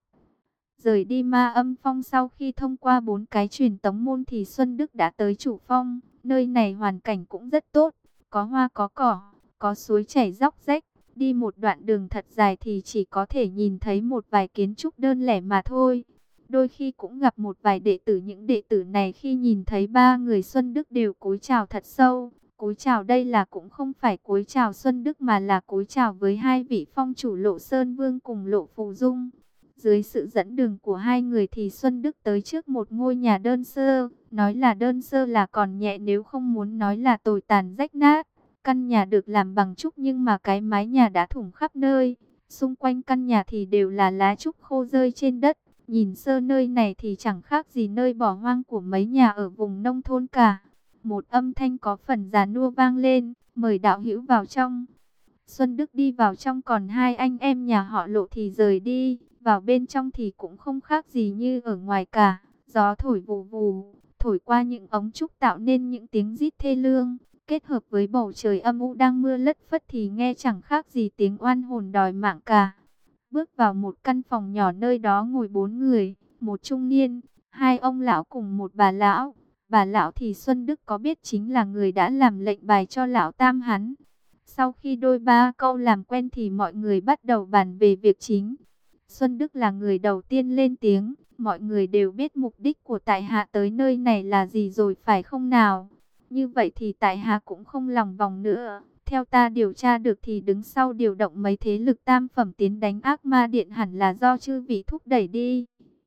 Rời đi Ma Âm Phong sau khi thông qua bốn cái truyền tống môn thì Xuân Đức đã tới chủ phong. Nơi này hoàn cảnh cũng rất tốt, có hoa có cỏ, có suối chảy róc rách. Đi một đoạn đường thật dài thì chỉ có thể nhìn thấy một vài kiến trúc đơn lẻ mà thôi. Đôi khi cũng gặp một vài đệ tử, những đệ tử này khi nhìn thấy ba người Xuân Đức đều cúi chào thật sâu, cúi chào đây là cũng không phải cúi chào Xuân Đức mà là cúi chào với hai vị phong chủ Lộ Sơn Vương cùng Lộ Phù Dung. Dưới sự dẫn đường của hai người thì Xuân Đức tới trước một ngôi nhà đơn sơ, nói là đơn sơ là còn nhẹ nếu không muốn nói là tồi tàn rách nát. Căn nhà được làm bằng trúc nhưng mà cái mái nhà đã thủng khắp nơi, xung quanh căn nhà thì đều là lá trúc khô rơi trên đất. Nhìn sơ nơi này thì chẳng khác gì nơi bỏ hoang của mấy nhà ở vùng nông thôn cả. Một âm thanh có phần già nua vang lên, mời đạo hữu vào trong. Xuân Đức đi vào trong, còn hai anh em nhà họ Lộ thì rời đi. Vào bên trong thì cũng không khác gì như ở ngoài cả. Gió thổi vù vù, thổi qua những ống trúc tạo nên những tiếng rít thê lương. Kết hợp với bầu trời âm u đang mưa lất phất thì nghe chẳng khác gì tiếng oan hồn đòi mạng cả. Bước vào một căn phòng nhỏ, nơi đó ngồi bốn người, một trung niên, hai ông lão cùng một bà lão. Bà lão thì Xuân Đức có biết chính là người đã làm lệnh bài cho lão tam hắn. Sau khi đôi ba câu làm quen thì mọi người bắt đầu bàn về việc chính. Xuân Đức là người đầu tiên lên tiếng, mọi người đều biết mục đích của tại hạ tới nơi này là gì rồi phải không nào? Như vậy thì tại hạ cũng không lòng vòng nữa. Theo ta điều tra được thì đứng sau điều động mấy thế lực tam phẩm tiến đánh Ác Ma Điện hẳn là do chư vị thúc đẩy đi.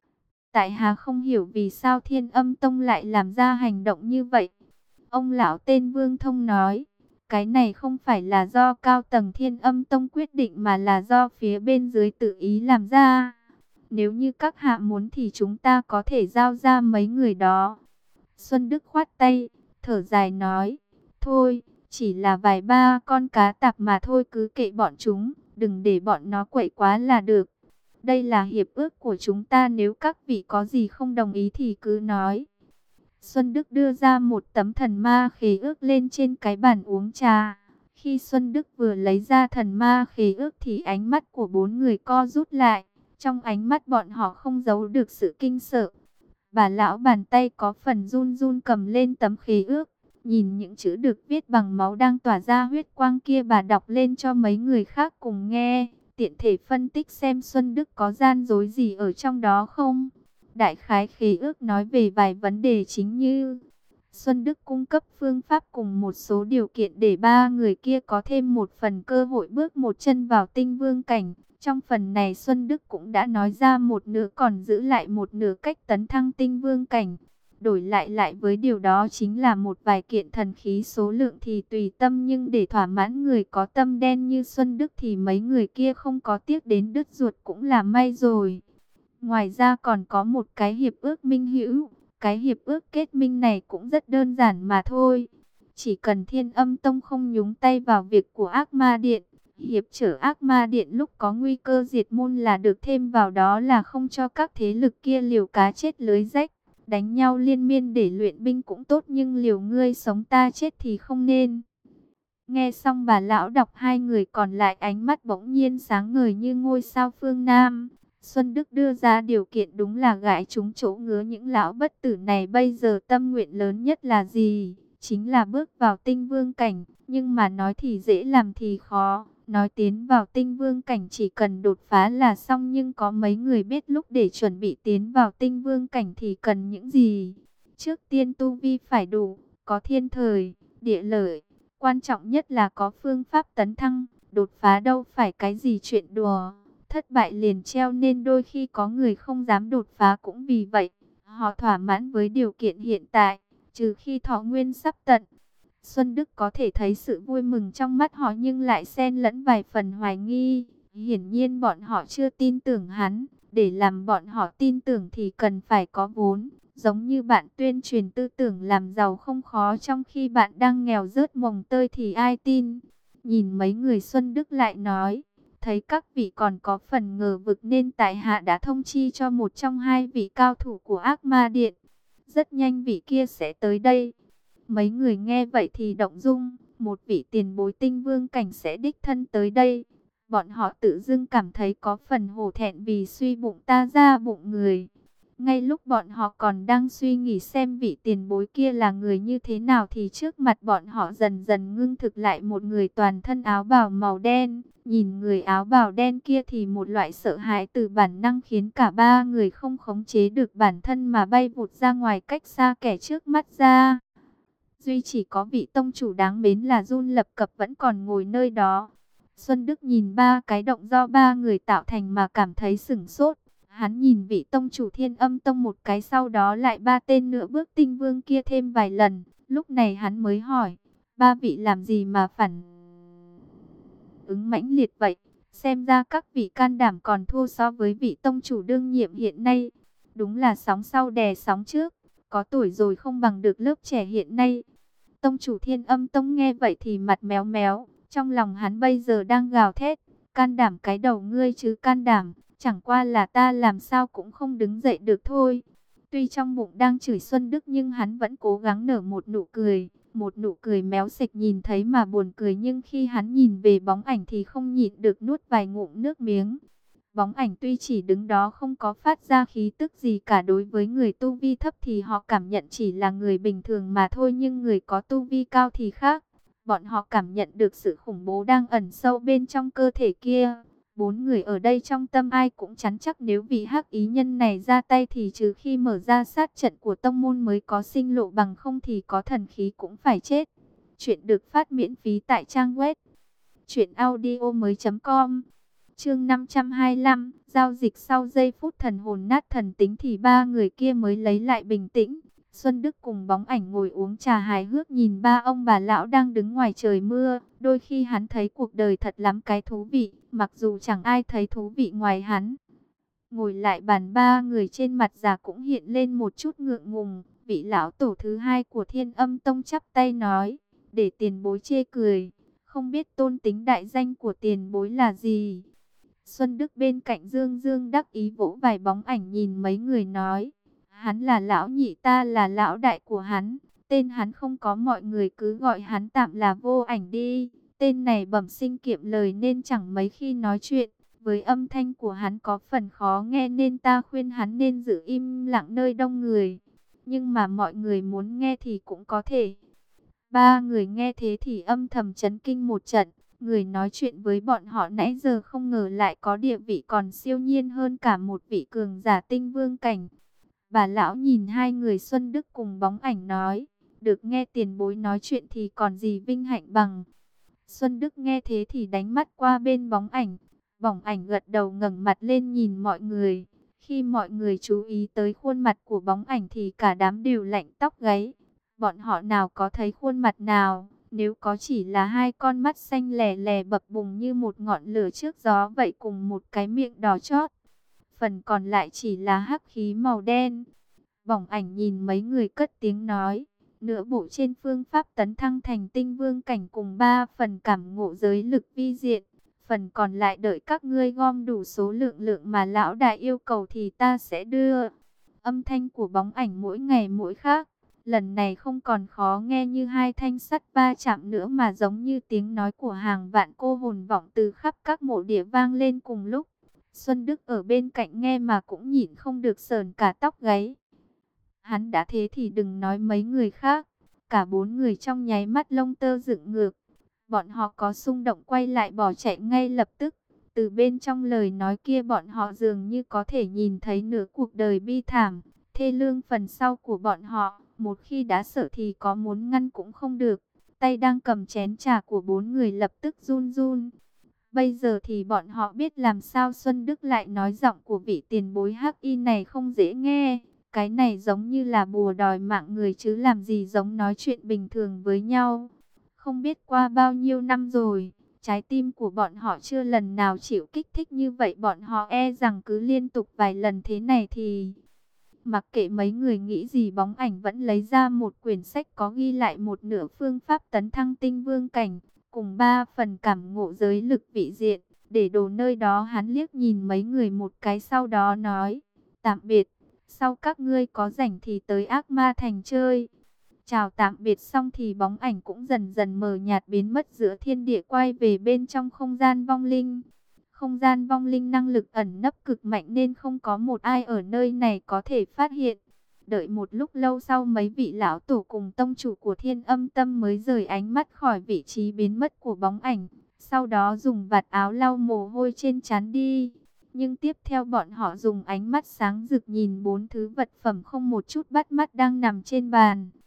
Tại hạ không hiểu vì sao Thiên Âm Tông lại làm ra hành động như vậy. Ông lão tên Vương Thông nói, cái này không phải là do cao tầng Thiên Âm Tông quyết định mà là do phía bên dưới tự ý làm ra. Nếu như các hạ muốn thì chúng ta có thể giao ra mấy người đó. Xuân Đức khoát tay, thở dài nói, thôi, chỉ là vài ba con cá tạp mà thôi, cứ kệ bọn chúng, đừng để bọn nó quậy quá là được. Đây là hiệp ước của chúng ta, nếu các vị có gì không đồng ý thì cứ nói. Xuân Đức đưa ra một tấm thần ma khế ước lên trên cái bàn uống trà. Khi Xuân Đức vừa lấy ra thần ma khế ước thì ánh mắt của bốn người co rút lại. Trong ánh mắt bọn họ không giấu được sự kinh sợ. Bà lão bàn tay có phần run run cầm lên tấm khế ước. Nhìn những chữ được viết bằng máu đang tỏa ra huyết quang kia, bà đọc lên cho mấy người khác cùng nghe. Tiện thể phân tích xem Xuân Đức có gian dối gì ở trong đó không. Đại khái khế ước nói về vài vấn đề chính như Xuân Đức cung cấp phương pháp cùng một số điều kiện để ba người kia có thêm một phần cơ hội bước một chân vào tinh vương cảnh. Trong phần này Xuân Đức cũng đã nói ra một nửa, còn giữ lại một nửa cách tấn thăng tinh vương cảnh. Đổi lại lại với điều đó chính là một vài kiện thần khí, số lượng thì tùy tâm, nhưng để thỏa mãn người có tâm đen như Xuân Đức thì mấy người kia không có tiếc đến đứt ruột cũng là may rồi. Ngoài ra còn có một cái hiệp ước minh hữu. Cái hiệp ước kết minh này cũng rất đơn giản mà thôi. Chỉ cần Thiên Âm Tông không nhúng tay vào việc của Ác Ma Điện, hiệp trở Ác Ma Điện lúc có nguy cơ diệt môn là được, thêm vào đó là không cho các thế lực kia liều cá chết lưới rách. Đánh nhau liên miên để luyện binh cũng tốt, nhưng liều ngươi sống ta chết thì không nên. Nghe xong bà lão đọc, hai người còn lại ánh mắt bỗng nhiên sáng ngời như ngôi sao phương Nam. Xuân Đức đưa ra điều kiện đúng là gãi trúng chỗ ngứa những lão bất tử này. Bây giờ tâm nguyện lớn nhất là gì? Chính là bước vào tinh vương cảnh. Nhưng mà nói thì dễ làm thì khó. Nói tiến vào tinh vương cảnh chỉ cần đột phá là xong, nhưng có mấy người biết lúc để chuẩn bị tiến vào tinh vương cảnh thì cần những gì? Trước tiên tu vi phải đủ, có thiên thời, địa lợi. Quan trọng nhất là có phương pháp tấn thăng, đột phá đâu phải cái gì chuyện đùa. Thất bại liền treo, nên đôi khi có người không dám đột phá cũng vì vậy. Họ thỏa mãn với điều kiện hiện tại, trừ khi thọ nguyên sắp tận. Xuân Đức có thể thấy sự vui mừng trong mắt họ nhưng lại xen lẫn vài phần hoài nghi. Hiển nhiên bọn họ chưa tin tưởng hắn. Để làm bọn họ tin tưởng thì cần phải có vốn. Giống như bạn tuyên truyền tư tưởng làm giàu không khó, trong khi bạn đang nghèo rớt mồng tơi thì ai tin. Nhìn mấy người, Xuân Đức lại nói, thấy các vị còn có phần ngờ vực nên tại hạ đã thông chi cho một trong hai vị cao thủ của Ác Ma Điện. Rất nhanh vị kia sẽ tới đây. Mấy người nghe vậy thì động dung, một vị tiền bối tinh vương cảnh sẽ đích thân tới đây. Bọn họ tự dưng cảm thấy có phần hổ thẹn vì suy bụng ta ra bụng người. Ngay lúc bọn họ còn đang suy nghĩ xem vị tiền bối kia là người như thế nào thì trước mặt bọn họ dần dần ngưng thực lại một người toàn thân áo bào màu đen. Nhìn người áo bào đen kia thì một loại sợ hãi từ bản năng khiến cả ba người không khống chế được bản thân mà bay vụt ra ngoài cách xa kẻ trước mắt ra. duy chỉ có vị tông chủ đáng mến là Jun Lập Cập vẫn còn ngồi nơi đó. Xuân Đức nhìn ba cái động do ba người tạo thành mà cảm thấy sửng sốt. Hắn nhìn vị tông chủ Thiên Âm Tông một cái, sau đó lại ba tên nữa bước tinh vương kia thêm vài lần. Lúc này hắn mới hỏi, ba vị làm gì mà phản ứng mãnh liệt vậy? Xem ra các vị can đảm còn thua so với vị tông chủ đương nhiệm hiện nay. Đúng là sóng sau đè sóng trước, có tuổi rồi không bằng được lớp trẻ hiện nay. Tông chủ Thiên Âm Tông nghe vậy thì mặt méo méo, trong lòng hắn bây giờ đang gào thét, can đảm cái đầu ngươi chứ can đảm, chẳng qua là ta làm sao cũng không đứng dậy được thôi. Tuy trong bụng đang chửi Xuân Đức nhưng hắn vẫn cố gắng nở một nụ cười, một nụ cười méo sệch nhìn thấy mà buồn cười, nhưng khi hắn nhìn về bóng ảnh thì không nhịn được nuốt vài ngụm nước miếng. Bóng ảnh tuy chỉ đứng đó không có phát ra khí tức gì cả, đối với người tu vi thấp thì họ cảm nhận chỉ là người bình thường mà thôi, nhưng người có tu vi cao thì khác. Bọn họ cảm nhận được sự khủng bố đang ẩn sâu bên trong cơ thể kia. Bốn người ở đây trong tâm ai cũng chắn chắc nếu vị hắc ý nhân này ra tay thì trừ khi mở ra sát trận của tông môn mới có sinh lộ, bằng không thì có thần khí cũng phải chết. Chuyện được phát miễn phí tại trang web truyện audio mới chấm com. Chương năm trăm hai mươi lăm, giao dịch. Sau giây phút thần hồn nát thần tính thì ba người kia mới lấy lại bình tĩnh. Xuân Đức cùng bóng ảnh ngồi uống trà hài hước nhìn ba ông bà lão đang đứng ngoài trời mưa. Đôi khi hắn thấy cuộc đời thật lắm cái thú vị, mặc dù chẳng ai thấy thú vị ngoài hắn. Ngồi lại bàn, ba người trên mặt già cũng hiện lên một chút ngượng ngùng. Vị lão tổ thứ hai của Thiên Âm Tông chắp tay nói, để tiền bối chê cười, không biết tôn tính đại danh của tiền bối là gì. Xuân Đức bên cạnh dương dương đắc ý vỗ vài bóng ảnh nhìn mấy người nói, hắn là lão nhị, ta là lão đại của hắn. Tên hắn không có, mọi người cứ gọi hắn tạm là Vô Ảnh đi. Tên này bẩm sinh kiệm lời nên chẳng mấy khi nói chuyện. Với âm thanh của hắn có phần khó nghe nên ta khuyên hắn nên giữ im lặng nơi đông người. Nhưng mà mọi người muốn nghe thì cũng có thể. Ba người nghe thế thì âm thầm chấn kinh một trận. Người nói chuyện với bọn họ nãy giờ không ngờ lại có địa vị còn siêu nhiên hơn cả một vị cường giả tinh vương cảnh. Bà lão nhìn hai người Xuân Đức cùng bóng ảnh nói, được nghe tiền bối nói chuyện thì còn gì vinh hạnh bằng. Xuân Đức nghe thế thì đánh mắt qua bên bóng ảnh. Bóng ảnh gật đầu ngẩng mặt lên nhìn mọi người. Khi mọi người chú ý tới khuôn mặt của bóng ảnh thì cả đám đều lạnh tóc gáy. Bọn họ nào có thấy khuôn mặt nào, nếu có chỉ là hai con mắt xanh lè lè bập bùng như một ngọn lửa trước gió vậy, cùng một cái miệng đỏ chót. Phần còn lại chỉ là hắc khí màu đen. Bóng ảnh nhìn mấy người cất tiếng nói, nửa bộ trên phương pháp tấn thăng thành tinh vương cảnh cùng ba phần cảm ngộ giới lực vi diện. Phần còn lại đợi các ngươi gom đủ số lượng lượng mà lão đại yêu cầu thì ta sẽ đưa. Âm thanh của bóng ảnh mỗi ngày mỗi khác. Lần này không còn khó nghe như hai thanh sắt va chạm nữa, mà giống như tiếng nói của hàng vạn cô hồn vọng từ khắp các mộ địa vang lên cùng lúc. Xuân Đức ở bên cạnh nghe mà cũng nhịn không được sờn cả tóc gáy. Hắn đã thế thì đừng nói mấy người khác. Cả bốn người trong nháy mắt lông tơ dựng ngược. Bọn họ có xung động quay lại bỏ chạy ngay lập tức. Từ bên trong lời nói kia bọn họ dường như có thể nhìn thấy nửa cuộc đời bi thảm, thê lương phần sau của bọn họ. Một khi đã sợ thì có muốn ngăn cũng không được. Tay đang cầm chén trà của bốn người lập tức run run. Bây giờ thì bọn họ biết làm sao Xuân Đức lại nói giọng của vị tiền bối hắc y này không dễ nghe. Cái này giống như là bùa đòi mạng người chứ làm gì giống nói chuyện bình thường với nhau. Không biết qua bao nhiêu năm rồi, trái tim của bọn họ chưa lần nào chịu kích thích như vậy. Bọn họ e rằng cứ liên tục vài lần thế này thì... Mặc kệ mấy người nghĩ gì, bóng ảnh vẫn lấy ra một quyển sách có ghi lại một nửa phương pháp tấn thăng tinh vương cảnh, cùng ba phần cảm ngộ giới lực vị diện. Để đồ nơi đó, hắn liếc nhìn mấy người một cái sau đó nói, tạm biệt, sau các ngươi có rảnh thì tới Ác Ma Thành chơi. Chào tạm biệt xong thì bóng ảnh cũng dần dần mờ nhạt biến mất giữa thiên địa, quay về bên trong không gian vong linh. Không gian vong linh năng lực ẩn nấp cực mạnh nên không có một ai ở nơi này có thể phát hiện. Đợi một lúc lâu sau, mấy vị lão tổ cùng tông chủ của Thiên Âm Tâm mới rời ánh mắt khỏi vị trí biến mất của bóng ảnh. Sau đó dùng vạt áo lau mồ hôi trên trán đi. Nhưng tiếp theo bọn họ dùng ánh mắt sáng rực nhìn bốn thứ vật phẩm không một chút bắt mắt đang nằm trên bàn.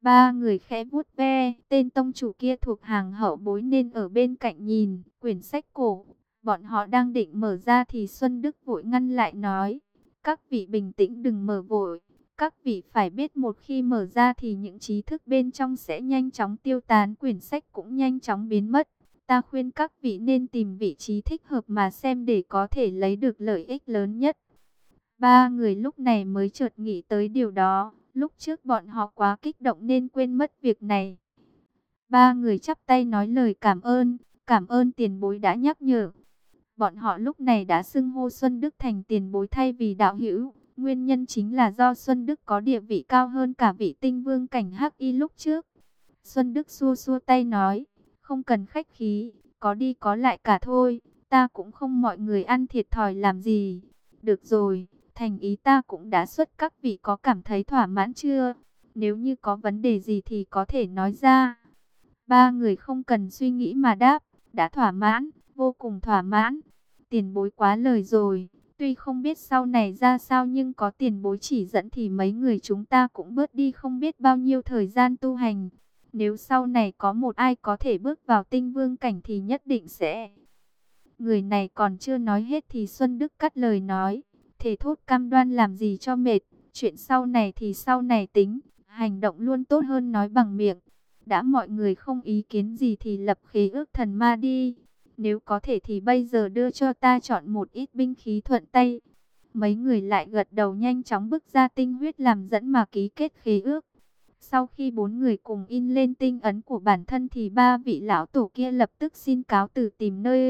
Ba người khẽ vuốt ve, tên tông chủ kia thuộc hàng hậu bối nên ở bên cạnh nhìn, quyển sách cổ. Bọn họ đang định mở ra thì Xuân Đức vội ngăn lại nói, các vị bình tĩnh đừng mở vội. Các vị phải biết một khi mở ra thì những trí thức bên trong sẽ nhanh chóng tiêu tán, quyển sách cũng nhanh chóng biến mất. Ta khuyên các vị nên tìm vị trí thích hợp mà xem để có thể lấy được lợi ích lớn nhất. Ba người lúc này mới chợt nghĩ tới điều đó. Lúc trước bọn họ quá kích động nên quên mất việc này. Ba người chắp tay nói lời cảm ơn, cảm ơn tiền bối đã nhắc nhở. Bọn họ lúc này đã xưng hô Xuân Đức thành tiền bối thay vì đạo hữu. Nguyên nhân chính là do Xuân Đức có địa vị cao hơn cả vị tinh vương cảnh Hắc Y lúc trước. Xuân Đức xua xua tay nói, không cần khách khí, có đi có lại cả thôi. Ta cũng không mọi người ăn thiệt thòi làm gì. Được rồi, thành ý ta cũng đã xuất, các vị có cảm thấy thỏa mãn chưa? Nếu như có vấn đề gì thì có thể nói ra. Ba người không cần suy nghĩ mà đáp, đã thỏa mãn, vô cùng thỏa mãn. Tiền bối quá lời rồi, tuy không biết sau này ra sao nhưng có tiền bối chỉ dẫn thì mấy người chúng ta cũng bớt đi không biết bao nhiêu thời gian tu hành. Nếu sau này có một ai có thể bước vào tinh vương cảnh thì nhất định sẽ... Người này còn chưa nói hết thì Xuân Đức cắt lời nói, thề thốt cam đoan làm gì cho mệt, chuyện sau này thì sau này tính, hành động luôn tốt hơn nói bằng miệng. Đã mọi người không ý kiến gì thì lập khế ước thần ma đi. Nếu có thể thì bây giờ đưa cho ta chọn một ít binh khí thuận tay. Mấy người lại gật đầu nhanh chóng bước ra tinh huyết làm dẫn mà ký kết khế ước. Sau khi bốn người cùng in lên tinh ấn của bản thân thì ba vị lão tổ kia lập tức xin cáo từ tìm nơi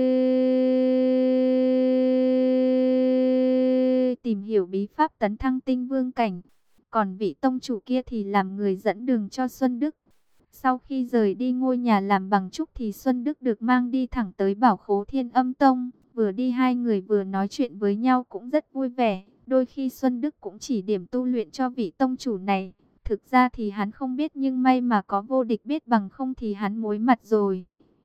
tìm hiểu bí pháp tấn thăng tinh vương cảnh. Còn vị tông chủ kia thì làm người dẫn đường cho Xuân Đức. Sau khi rời đi ngôi nhà làm bằng trúc thì Xuân Đức được mang đi thẳng tới Bảo Khố Thiên Âm Tông. Vừa đi hai người vừa nói chuyện với nhau cũng rất vui vẻ. Đôi khi Xuân Đức cũng chỉ điểm tu luyện cho vị tông chủ này. Thực ra thì hắn không biết nhưng may mà có vô địch biết, bằng không thì hắn muối mặt rồi.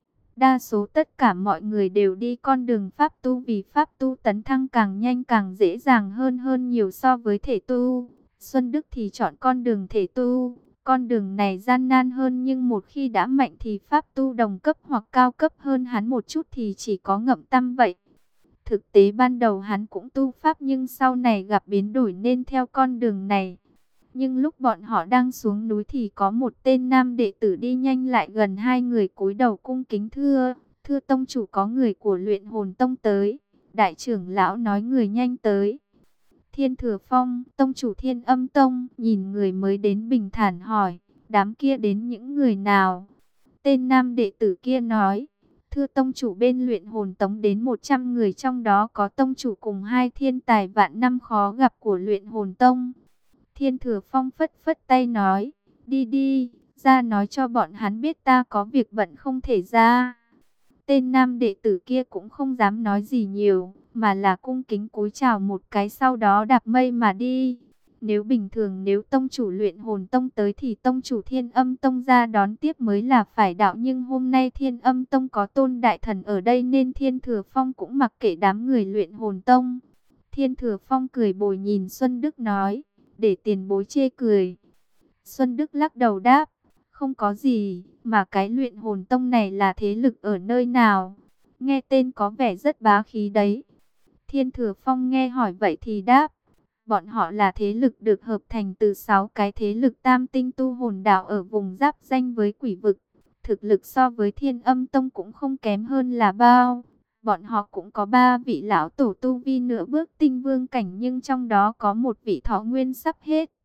Đa số tất cả mọi người đều đi con đường pháp tu vì pháp tu tấn thăng càng nhanh càng dễ dàng hơn hơn nhiều so với thể tu. Xuân Đức thì chọn con đường thể tu. Con đường này gian nan hơn nhưng một khi đã mạnh thì pháp tu đồng cấp hoặc cao cấp hơn hắn một chút thì chỉ có ngậm tăm vậy. Thực tế ban đầu hắn cũng tu pháp nhưng sau này gặp biến đổi nên theo con đường này. Nhưng lúc bọn họ đang xuống núi thì có một tên nam đệ tử đi nhanh lại gần hai người cúi đầu cung kính thưa. Thưa tông chủ, có người của luyện hồn tông tới. Đại trưởng lão nói người nhanh tới. Thiên Thừa Phong, tông chủ Thiên Âm Tông, nhìn người mới đến bình thản hỏi, đám kia đến những người nào? Tên nam đệ tử kia nói, thưa tông chủ, bên luyện hồn tông đến một trăm người, trong đó có tông chủ cùng hai thiên tài vạn năm khó gặp của luyện hồn tông. Thiên Thừa Phong phất phất tay nói, đi đi, ra nói cho bọn hắn biết ta có việc bận không thể ra. Tên nam đệ tử kia cũng không dám nói gì nhiều, mà là cung kính cúi chào một cái sau đó đạp mây mà đi. Nếu bình thường nếu tông chủ luyện hồn tông tới thì tông chủ Thiên Âm Tông ra đón tiếp mới là phải đạo, nhưng hôm nay Thiên Âm Tông có tôn đại thần ở đây nên Thiên Thừa Phong cũng mặc kệ đám người luyện hồn tông. Thiên Thừa Phong cười bồi nhìn Xuân Đức nói, để tiền bối chê cười. Xuân Đức lắc đầu đáp, không có gì, mà cái luyện hồn tông này là thế lực ở nơi nào? Nghe tên có vẻ rất bá khí đấy. Thiên Thừa Phong nghe hỏi vậy thì đáp, bọn họ là thế lực được hợp thành từ sáu cái thế lực tam tinh tu hồn đạo ở vùng giáp danh với quỷ vực. Thực lực so với Thiên Âm Tông cũng không kém hơn là bao. Bọn họ cũng có ba vị lão tổ tu vi nửa bước tinh vương cảnh, nhưng trong đó có một vị thọ nguyên sắp hết.